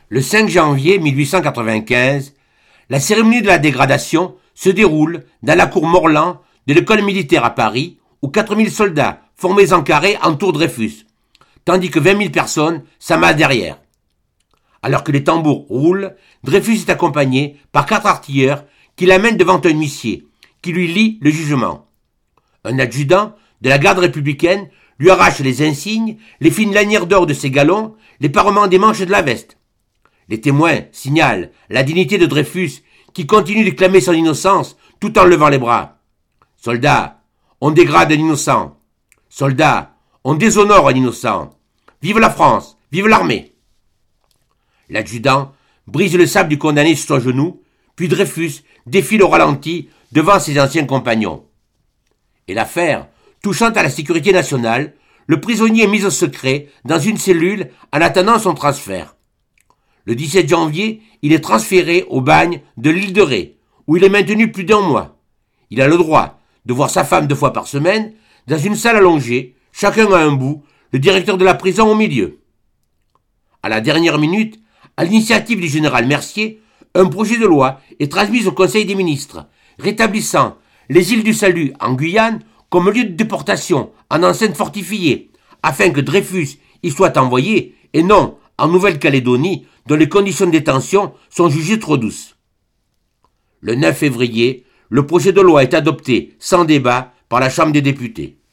Le 5 janvier 1895, la cérémonie de la dégradation se déroule dans la cour Morland de l'école militaire à Paris, où 4000 soldats formés en carré entourent Dreyfus, tandis que 20 000 personnes s'amassent derrière. Alors que les tambours roulent, Dreyfus est accompagné par 4 artilleurs qui l'amènent devant un huissier, qui lui lit le jugement. Un adjudant de la garde républicaine lui arrache les insignes, les fines lanières d'or de ses galons, les parements des manches de la veste. Les témoins signalent la dignité de Dreyfus, qui continue de clamer son innocence tout en levant les bras. Soldats, on dégrade un innocent. Soldats, on déshonore un innocent. Vive la France, vive l'armée. L'adjudant brise le sable du condamné sur son genou, puis Dreyfus défile au ralenti devant ses anciens compagnons. Et l'affaire, touchant à la sécurité nationale, le prisonnier est mis au secret dans une cellule en attendant son transfert. Le 17 janvier, il est transféré au bagne de l'île de Ré, où il est maintenu plus d'1 mois. Il a le droit de voir sa femme 2 fois par semaine, dans une salle allongée, chacun à un bout, le directeur de la prison au milieu. À la dernière minute, à l'initiative du général Mercier, un projet de loi est transmis au Conseil des ministres, rétablissant les îles du Salut en Guyane comme lieu de déportation en enceinte fortifiée, afin que Dreyfus y soit envoyé, et non en Nouvelle-Calédonie, dont les conditions de détention sont jugées trop douces. Le 9 février, le projet de loi est adopté sans débat par la Chambre des députés.